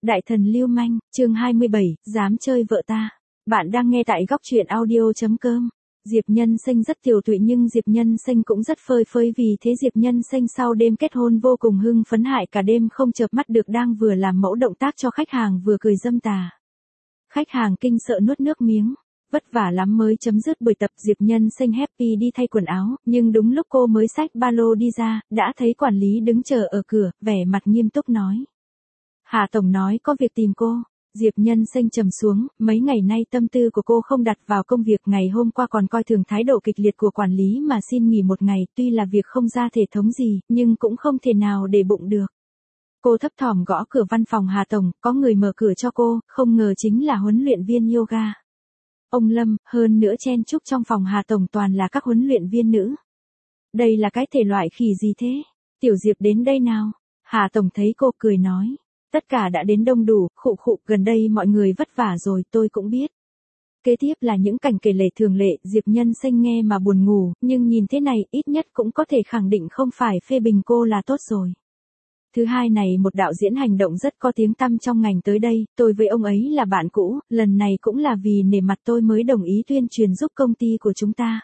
Đại thần lưu manh, chương 27, dám chơi vợ ta. Bạn đang nghe tại góc truyện audio.com. Diệp Nhân Sinh rất tiều tụy nhưng Diệp Nhân Sinh cũng rất phơi phới, vì thế Diệp Nhân Sinh sau đêm kết hôn vô cùng hưng phấn, hại cả đêm không chợp mắt được, đang vừa làm mẫu động tác cho khách hàng vừa cười dâm tà. Khách hàng kinh sợ nuốt nước miếng. Vất vả lắm mới chấm dứt buổi tập, Diệp Nhân Sinh happy đi thay quần áo, nhưng đúng lúc cô mới xách ba lô đi ra, đã thấy quản lý đứng chờ ở cửa, vẻ mặt nghiêm túc nói. Hà Tổng nói có việc tìm cô. Diệp Nhân Sinh trầm xuống, mấy ngày nay tâm tư của cô không đặt vào công việc, ngày hôm qua còn coi thường thái độ kịch liệt của quản lý mà xin nghỉ một ngày, tuy là việc không ra thể thống gì, nhưng cũng không thể nào để bụng được. Cô thấp thỏm gõ cửa văn phòng Hà Tổng, có người mở cửa cho cô, không ngờ chính là huấn luyện viên yoga. Ông Lâm, hơn nữa chen chúc trong phòng Hà Tổng toàn là các huấn luyện viên nữ. Đây là cái thể loại khỉ gì thế? Tiểu Diệp đến đây nào. Hà Tổng thấy cô cười nói. Tất cả đã đến đông đủ, khụ khụ, gần đây mọi người vất vả rồi, tôi cũng biết. Kế tiếp là những cảnh kể lể thường lệ, Diệp Nhân Sinh nghe mà buồn ngủ, nhưng nhìn thế này, ít nhất cũng có thể khẳng định không phải phê bình cô là tốt rồi. Thứ hai này, một đạo diễn hành động rất có tiếng tăm trong ngành tới đây, tôi với ông ấy là bạn cũ, lần này cũng là vì nể mặt tôi mới đồng ý tuyên truyền giúp công ty của chúng ta.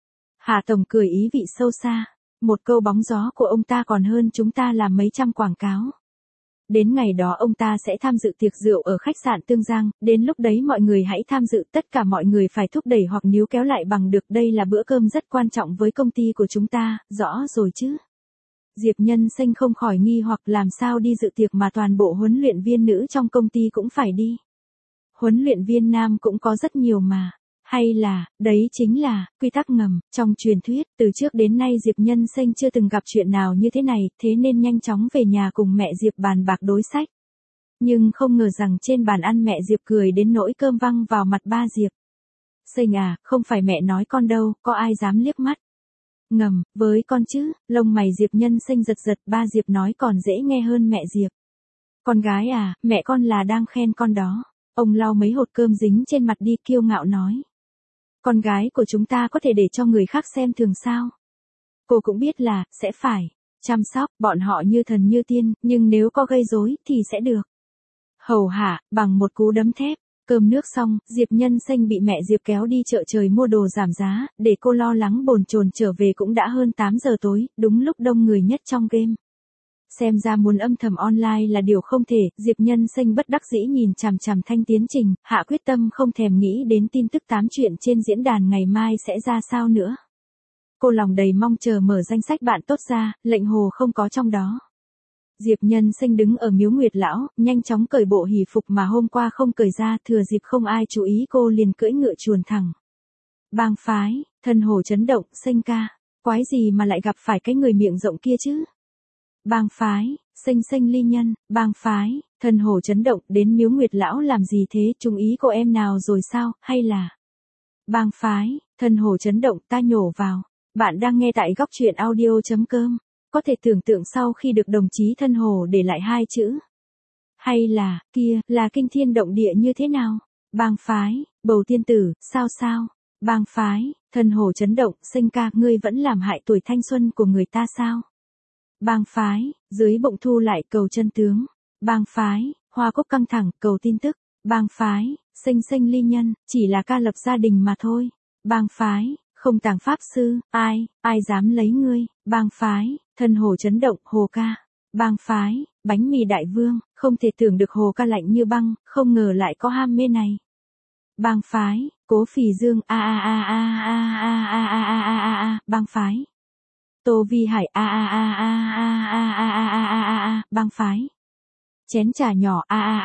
Hà Tổng cười ý vị sâu xa, một câu bóng gió của ông ta còn hơn chúng ta làm mấy trăm quảng cáo. Đến ngày đó ông ta sẽ tham dự tiệc rượu ở khách sạn Tương Giang, đến lúc đấy mọi người hãy tham dự, tất cả mọi người phải thúc đẩy hoặc níu kéo lại bằng được, đây là bữa cơm rất quan trọng với công ty của chúng ta, rõ rồi chứ? Diệp Nhân Sinh không khỏi nghi hoặc, làm sao đi dự tiệc mà toàn bộ huấn luyện viên nữ trong công ty cũng phải đi. Huấn luyện viên nam cũng có rất nhiều mà. Hay là, đấy chính là, quy tắc ngầm, trong truyền thuyết, từ trước đến nay Diệp Nhân Sinh chưa từng gặp chuyện nào như thế này, thế nên nhanh chóng về nhà cùng mẹ Diệp bàn bạc đối sách. Nhưng không ngờ rằng trên bàn ăn mẹ Diệp cười đến nỗi cơm văng vào mặt ba Diệp. Sinh à, không phải mẹ nói con đâu, có ai dám liếc mắt. Ngầm, với con chứ, lông mày Diệp Nhân Sinh giật giật, ba Diệp nói còn dễ nghe hơn mẹ Diệp. Con gái à, mẹ con là đang khen con đó. Ông lau mấy hột cơm dính trên mặt đi, kiêu ngạo nói. Con gái của chúng ta có thể để cho người khác xem thường sao? Cô cũng biết là, sẽ phải chăm sóc bọn họ như thần như tiên, nhưng nếu có gây rối thì sẽ được hầu hạ bằng một cú đấm thép. Cơm nước xong, Diệp Nhân Sinh bị mẹ Diệp kéo đi chợ trời mua đồ giảm giá, để cô lo lắng bồn chồn trở về cũng đã hơn 8 giờ tối, đúng lúc đông người nhất trong game. Xem ra muốn âm thầm online là điều không thể, Diệp Nhân Sinh bất đắc dĩ nhìn chằm chằm Thanh tiến trình, hạ quyết tâm không thèm nghĩ đến tin tức tám chuyện trên diễn đàn ngày mai sẽ ra sao nữa. Cô lòng đầy mong chờ mở danh sách bạn tốt ra, lệnh hồ không có trong đó. Diệp Nhân Sinh đứng ở miếu Nguyệt Lão, nhanh chóng cởi bộ hỷ phục mà hôm qua không cởi ra, thừa dịp không ai chú ý cô liền cưỡi ngựa chuồn thẳng. Bang phái, thân hồ chấn động, Sinh ca, quái gì mà lại gặp phải cái người miệng rộng kia chứ? Bang phái, Sinh ly nhân, bang phái, thân hồ chấn động, đến miếu Nguyệt Lão làm gì thế, trung ý cô em nào rồi sao, hay là? Bang phái, thân hồ chấn động, ta nhổ vào. Bạn đang nghe tại góc truyện audio.com. Có thể tưởng tượng sau khi được đồng chí thân hồ để lại hai chữ. Hay là, kia, là kinh thiên động địa như thế nào? Bang phái, bầu tiên tử, sao? Bang phái, thân hồ chấn động, Sinh ca, ngươi vẫn làm hại tuổi thanh xuân của người ta sao? Bang phái, dưới bụng thu lại cầu chân tướng. Bang phái, hoa cúc căng thẳng, cầu tin tức. Bang phái, Sinh ly nhân, chỉ là ca lập gia đình mà thôi. Bang phái, không tàng pháp sư, ai dám lấy ngươi. Bang phái, thân hồ chấn động, hồ ca. Bang phái, bánh mì đại vương, không thể tưởng được hồ ca lạnh như băng, không ngờ lại có ham mê này. Bang phái, cố phì dương, bang phái. Tô Vi Hải, bang phái. Chén trà nhỏ,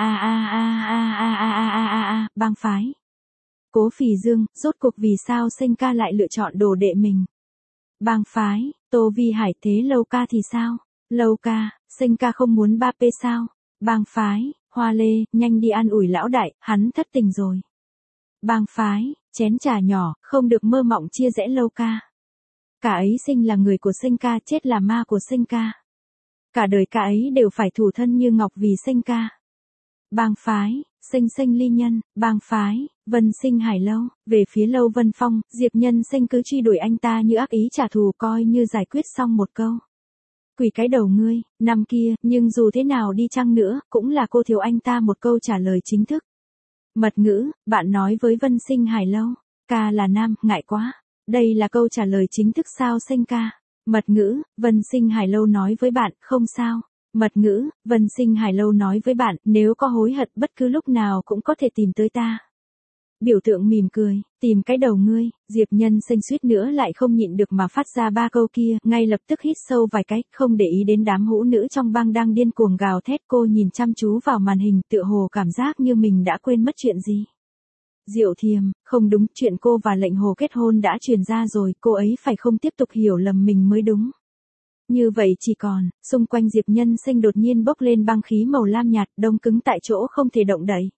bang phái. Cố phì dương, rốt cuộc vì sao Sinh ca lại lựa chọn đồ đệ mình? Bang phái, Tô Vi Hải, thế Lâu ca thì sao? Lâu ca, Sinh ca không muốn ba p sao? Bang phái, Hoa Lê, nhanh đi an ủi lão đại, hắn thất tình rồi. Bang phái, chén trà nhỏ, không được mơ mộng chia rẽ Lâu ca. Cả ấy Sinh là người của Sinh ca, chết là ma của Sinh ca. Cả đời cả ấy đều phải thủ thân như ngọc vì Sinh ca. Bang phái, Sinh ly nhân, bang phái, Vân Sinh Hải Lâu, về phía Lâu Vân Phong, Diệp Nhân Sinh cứ truy đuổi anh ta như ác ý trả thù, coi như giải quyết xong một câu. Quỳ cái đầu ngươi, năm kia, nhưng dù thế nào đi chăng nữa, cũng là cô thiếu anh ta một câu trả lời chính thức. Mật ngữ, bạn nói với Vân Sinh Hải lâu. Ca là nam, ngại quá. Đây là câu trả lời chính thức sao Sinh ca. Mật ngữ, Vân Sinh Hải lâu nói với bạn, không sao. Mật ngữ, Vân Sinh Hải lâu nói với bạn, nếu có hối hận bất cứ lúc nào cũng có thể tìm tới ta. Biểu tượng mỉm cười, tìm cái đầu ngươi, Diệp Nhân Sinh suýt nữa lại không nhịn được mà phát ra ba câu kia, ngay lập tức hít sâu vài cái, không để ý đến đám hữu nữ trong bang đang điên cuồng gào thét. Cô nhìn chăm chú vào màn hình, tựa hồ cảm giác như mình đã quên mất chuyện gì. Diệu Thiềm, không đúng, chuyện cô và lệnh hồ kết hôn đã truyền ra rồi, cô ấy phải không tiếp tục hiểu lầm mình mới đúng. Như vậy chỉ còn, xung quanh Diệp Nhân Sinh đột nhiên bốc lên băng khí màu lam nhạt, đông cứng tại chỗ không thể động đậy.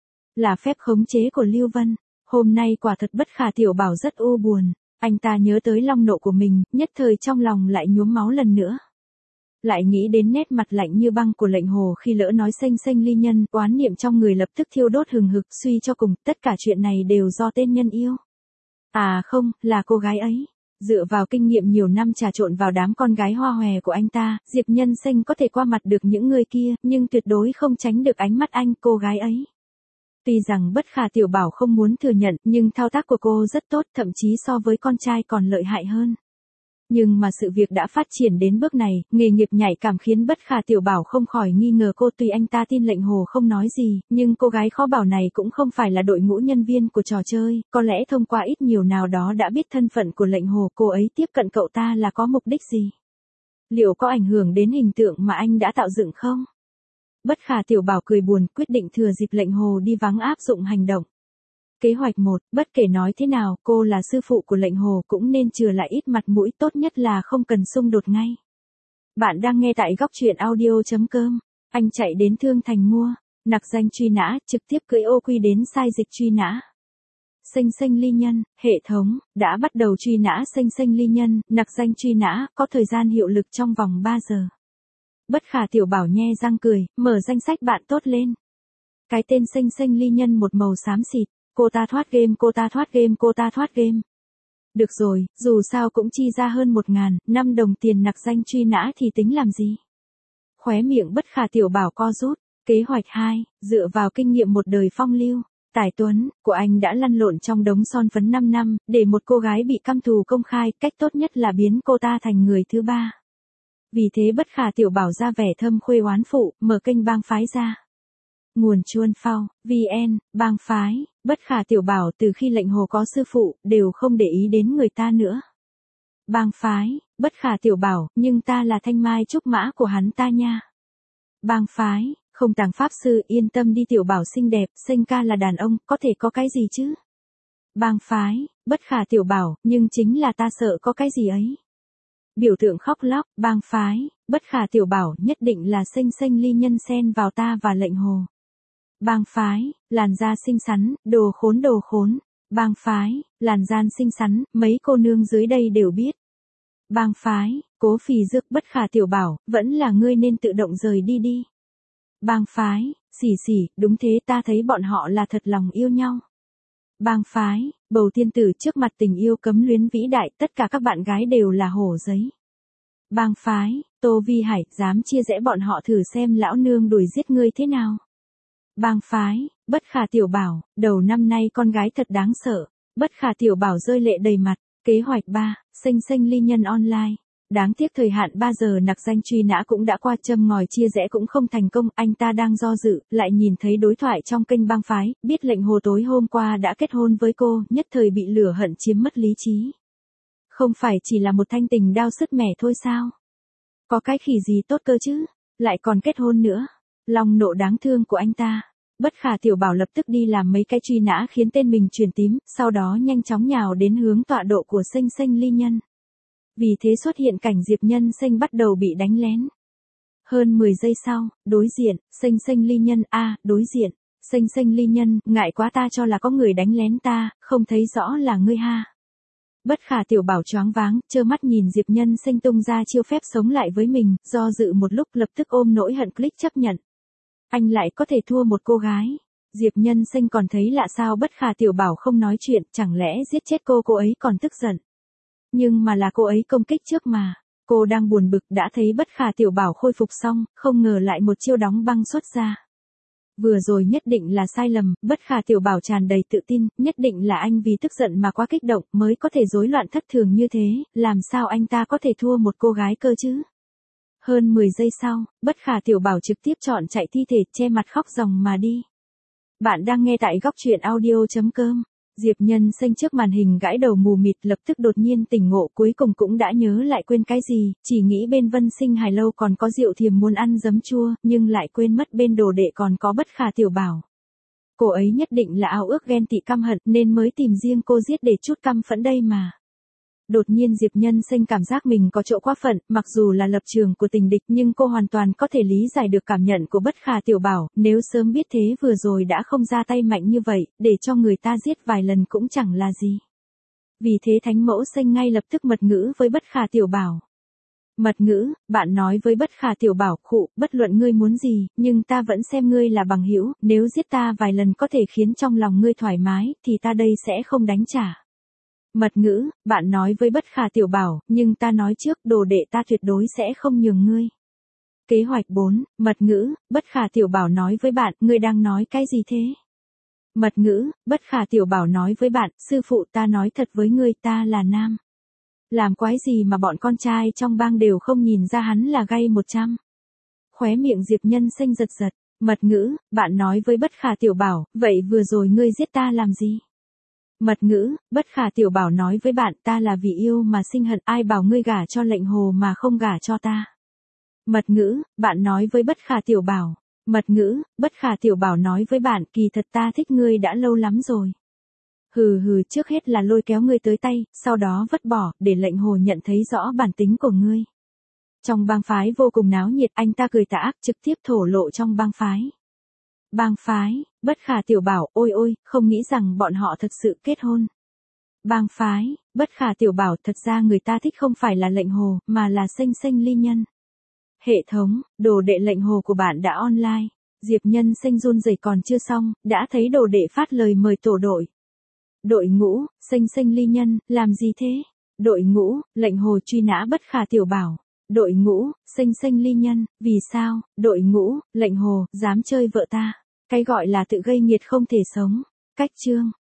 Là phép khống chế của Lưu Vân. Hôm nay quả thật Bất Khả Tiểu Bảo rất u buồn. Anh ta nhớ tới long nộ của mình, nhất thời trong lòng lại nhuốm máu lần nữa. Lại nghĩ đến nét mặt lạnh như băng của lệnh hồ khi lỡ nói xanh xanh ly nhân, oán niệm trong người lập tức thiêu đốt hừng hực, suy cho cùng, tất cả chuyện này đều do tên nhân yêu. À không, là cô gái ấy. Dựa vào kinh nghiệm nhiều năm trà trộn vào đám con gái hoa hòe của anh ta, Diệp Nhân Sinh có thể qua mặt được những người kia, nhưng tuyệt đối không tránh được ánh mắt anh, cô gái ấy. Tuy rằng Bất Khả Tiểu Bảo không muốn thừa nhận, nhưng thao tác của cô rất tốt, thậm chí so với con trai còn lợi hại hơn. Nhưng mà sự việc đã phát triển đến bước này, nghề nghiệp nhạy cảm khiến Bất Khả Tiểu Bảo không khỏi nghi ngờ cô. Tuy anh ta tin lệnh hồ không nói gì, nhưng cô gái khó bảo này cũng không phải là đội ngũ nhân viên của trò chơi, có lẽ thông qua ít nhiều nào đó đã biết thân phận của lệnh hồ, cô ấy tiếp cận cậu ta là có mục đích gì? Liệu có ảnh hưởng đến hình tượng mà anh đã tạo dựng không? Bất Khả Tiểu Bảo cười buồn, quyết định thừa dịp lệnh hồ đi vắng áp dụng hành động. Kế hoạch 1, bất kể nói thế nào, cô là sư phụ của lệnh hồ cũng nên chừa lại ít mặt mũi, tốt nhất là không cần xung đột ngay. Bạn đang nghe tại góc truyện audio.com. Anh chạy đến Thương Thành mua, nặc danh truy nã, trực tiếp cưỡi ô quy đến sai dịch truy nã. Xanh xanh ly nhân, hệ thống, đã bắt đầu truy nã xanh xanh ly nhân, nặc danh truy nã, có thời gian hiệu lực trong vòng 3 giờ. Bất Khả Tiểu Bảo nhe răng cười, mở danh sách bạn tốt lên. Cái tên xanh xanh ly nhân một màu xám xịt, cô ta thoát game, cô ta thoát game, cô ta thoát game. Được rồi, dù sao cũng chi ra hơn 1.005 đồng tiền nặc danh truy nã thì tính làm gì. Khóe miệng Bất Khả Tiểu Bảo co rút. Kế hoạch 2, dựa vào kinh nghiệm một đời phong lưu, tài tuấn, của anh đã lăn lộn trong đống son phấn 5 năm, để một cô gái bị căm thù công khai, cách tốt nhất là biến cô ta thành người thứ ba. Vì thế Bất Khả Tiểu Bảo ra vẻ thâm khuê oán phụ, mở kênh bang phái ra. Nguồn Chuan Phao, VN, bang phái, Bất Khả Tiểu Bảo từ khi lệnh hồ có sư phụ, đều không để ý đến người ta nữa. Bang phái, Bất Khả Tiểu Bảo, nhưng ta là thanh mai trúc mã của hắn ta nha. Bang phái, không Tàng pháp sư, yên tâm đi Tiểu Bảo xinh đẹp, Sinh ca là đàn ông, có thể có cái gì chứ? Bang phái, Bất Khả Tiểu Bảo, nhưng chính là ta sợ có cái gì ấy. Biểu tượng khóc lóc, bang phái, Bất Khả Tiểu Bảo, nhất định là xanh xanh ly nhân xen vào ta và lệnh hồ. Bang phái, làn da xinh xắn, đồ khốn đồ khốn. Bang phái, làn da xinh xắn, mấy cô nương dưới đây đều biết. Bang phái, cố phì dược, Bất Khả Tiểu Bảo, vẫn là ngươi nên tự động rời đi đi. Bang phái, xỉ xỉ, đúng thế, ta thấy bọn họ là thật lòng yêu nhau. Bang phái, bầu tiên tử trước mặt tình yêu cấm luyến vĩ đại, tất cả các bạn gái đều là hổ giấy. Bang phái, Tô Vi Hải, dám chia rẽ bọn họ thử xem lão nương đuổi giết ngươi thế nào. Bang phái, Bất Khả Tiểu Bảo, đầu năm nay con gái thật đáng sợ. Bất Khả Tiểu Bảo rơi lệ đầy mặt. Kế hoạch 3, xanh xanh ly nhân online. Đáng tiếc thời hạn 3 giờ nặc danh truy nã cũng đã qua, châm ngòi chia rẽ cũng không thành công, anh ta đang do dự, lại nhìn thấy đối thoại trong kênh bang phái, biết lệnh hồ tối hôm qua đã kết hôn với cô, nhất thời bị lửa hận chiếm mất lý trí. Không phải chỉ là một thanh tình đao sứt mẻ thôi sao? Có cái khỉ gì tốt cơ chứ? Lại còn kết hôn nữa. Lòng nộ đáng thương của anh ta. Bất Khả Tiểu Bảo lập tức đi làm mấy cái truy nã khiến tên mình chuyển tím, sau đó nhanh chóng nhào đến hướng tọa độ của xanh xanh ly nhân. Vì thế xuất hiện cảnh Diệp Nhân Sinh bắt đầu bị đánh lén. Hơn 10 giây sau, đối diện, xanh xanh ly nhân, đối diện, xanh xanh ly nhân, ngại quá, ta cho là có người đánh lén ta, không thấy rõ là ngươi ha. Bất Khả Tiểu Bảo choáng váng, trơ mắt nhìn Diệp Nhân Sinh tung ra chiêu phép sống lại với mình, do dự một lúc lập tức ôm nỗi hận click chấp nhận. Anh lại có thể thua một cô gái. Diệp Nhân Sinh còn thấy lạ sao Bất Khả Tiểu Bảo không nói chuyện, chẳng lẽ giết chết cô ấy còn tức giận. Nhưng mà là cô ấy công kích trước mà. Cô đang buồn bực đã thấy Bất Khả Tiểu Bảo khôi phục xong, không ngờ lại một chiêu đóng băng xuất ra. Vừa rồi nhất định là sai lầm, Bất Khả Tiểu Bảo tràn đầy tự tin, nhất định là anh vì tức giận mà quá kích động mới có thể rối loạn thất thường như thế, làm sao anh ta có thể thua một cô gái cơ chứ? Hơn 10 giây sau, Bất Khả Tiểu Bảo trực tiếp chọn chạy thi thể, che mặt khóc ròng mà đi. Bạn đang nghe tại góc truyện audio.com. Diệp Nhân Xanh trước màn hình gãi đầu mù mịt, lập tức đột nhiên tỉnh ngộ, cuối cùng cũng đã nhớ lại quên cái gì, chỉ nghĩ bên Vân Sinh Hải Lâu còn có Diệu Thiềm muốn ăn giấm chua, nhưng lại quên mất bên đồ đệ còn có Bất Khả Tiểu Bảo. Cô ấy nhất định là ao ước ghen tị căm hận nên mới tìm riêng cô giết để chút căm phẫn đây mà. Đột nhiên Diệp Nhân Xanh cảm giác mình có chỗ quá phận, mặc dù là lập trường của tình địch nhưng cô hoàn toàn có thể lý giải được cảm nhận của Bất Khả Tiểu Bảo, nếu sớm biết thế vừa rồi đã không ra tay mạnh như vậy, để cho người ta giết vài lần cũng chẳng là gì. Vì thế Thánh Mẫu Xanh ngay lập tức mật ngữ với Bất Khả Tiểu Bảo. Mật ngữ, bạn nói với Bất Khả Tiểu Bảo, khụ, bất luận ngươi muốn gì, nhưng ta vẫn xem ngươi là bằng hữu, nếu giết ta vài lần có thể khiến trong lòng ngươi thoải mái, thì ta đây sẽ không đánh trả. Mật ngữ, bạn nói với Bất Khả Tiểu Bảo, nhưng ta nói trước, đồ đệ ta tuyệt đối sẽ không nhường ngươi. Kế hoạch 4, mật ngữ, Bất Khả Tiểu Bảo nói với bạn, ngươi đang nói cái gì thế? Mật ngữ, Bất Khả Tiểu Bảo nói với bạn, sư phụ ta nói thật với ngươi, ta là nam. Làm quái gì mà bọn con trai trong bang đều không nhìn ra hắn là gay 100. Khóe miệng Diệp Nhân Xanh giật giật, mật ngữ, bạn nói với Bất Khả Tiểu Bảo, vậy vừa rồi ngươi giết ta làm gì? Mật ngữ, Bất Khả Tiểu Bảo nói với bạn, ta là vì yêu mà sinh hận, ai bảo ngươi gả cho Lệnh Hồ mà không gả cho ta. Mật ngữ, bạn nói với Bất Khả Tiểu Bảo. Mật ngữ, Bất Khả Tiểu Bảo nói với bạn, kỳ thật ta thích ngươi đã lâu lắm rồi. Hừ hừ, trước hết là lôi kéo ngươi tới tay, sau đó vứt bỏ, để Lệnh Hồ nhận thấy rõ bản tính của ngươi. Trong bang phái vô cùng náo nhiệt, anh ta cười tà ác trực tiếp thổ lộ trong bang phái. Bang phái, Bất Khả Tiểu Bảo, ôi ôi, không nghĩ rằng bọn họ thực sự kết hôn. Bang phái, Bất Khả Tiểu Bảo, thật ra người ta thích không phải là Lệnh Hồ, mà là Xanh Xanh Ly Nhân. Hệ thống, đồ đệ Lệnh Hồ của bạn đã online. Diệp Nhân Xanh run rẩy còn chưa xong, đã thấy đồ đệ phát lời mời tổ đội. Đội ngũ, Xanh Xanh Ly Nhân, làm gì thế? Đội ngũ, Lệnh Hồ truy nã Bất Khả Tiểu Bảo. Đội ngũ, Xanh Xanh Ly Nhân, vì sao? Đội ngũ, Lệnh Hồ, dám chơi vợ ta. Cái gọi là tự gây nghiệt không thể sống. Cách chương.